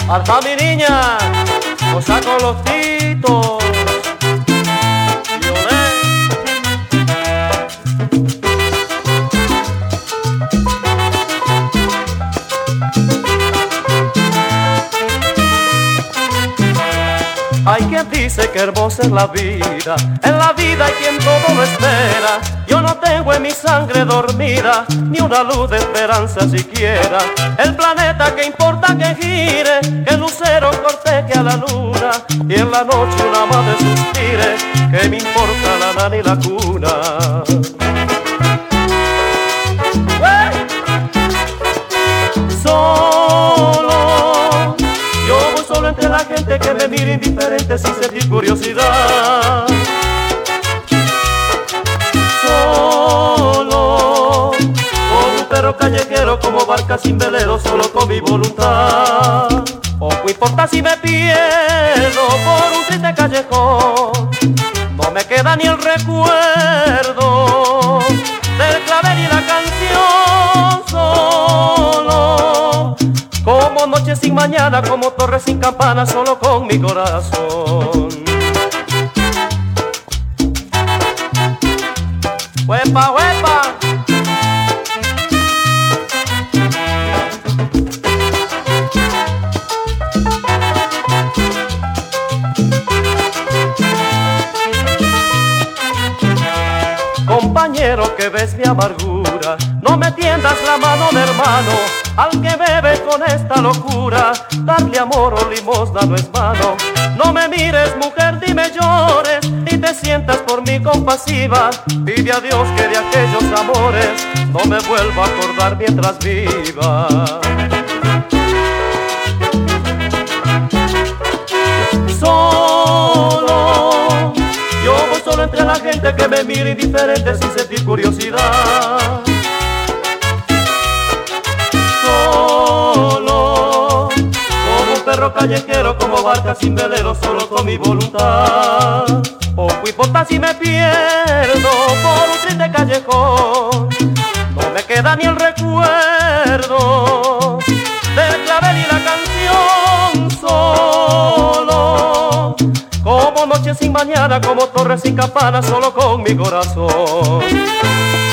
Alfa mi niña, cosa con los titos. Hay quien dice que hermosa es la vida, en la vida hay quien todo lo espera. Yo no tengo en mi sangre dormida ni una luz de esperanza siquiera. El planeta que importa que gire, que el lucero corteje a la luna y en la noche una madre suspire, que me importa la nana y la cuna. Solo entre la gente que me mira indiferente sin sentir curiosidad. Solo, como un perro callejero, como barca sin velero, solo con mi voluntad. Poco importa si me pierdo por un triste callejón, no me queda ni el recuerdo del clavel y la canción. Solo, como noche sin mañana, como torre sin campana, solo con mi corazón. ¡Huepa, huepa! Compañero que ves mi amargura, no me tiendas la mano de hermano al que bebe con esta locura. Darle amor o limosna no es mano. No me mires, mujer, dime llores, ni te sientas por mí compasiva. Pide a Dios que de aquellos amores no me vuelva a acordar mientras viva. Solo, yo voy solo entre la gente que me mira indiferente sin sentir curiosidad. Solo, como un perro callejero, como barca sin velero, solo con mi voluntad. Poco importa si me pierdo por un triste callejón, no me queda ni el recuerdo del clavel y la canción. Solo, como noche sin mañana, como torre sin campana, solo con mi corazón.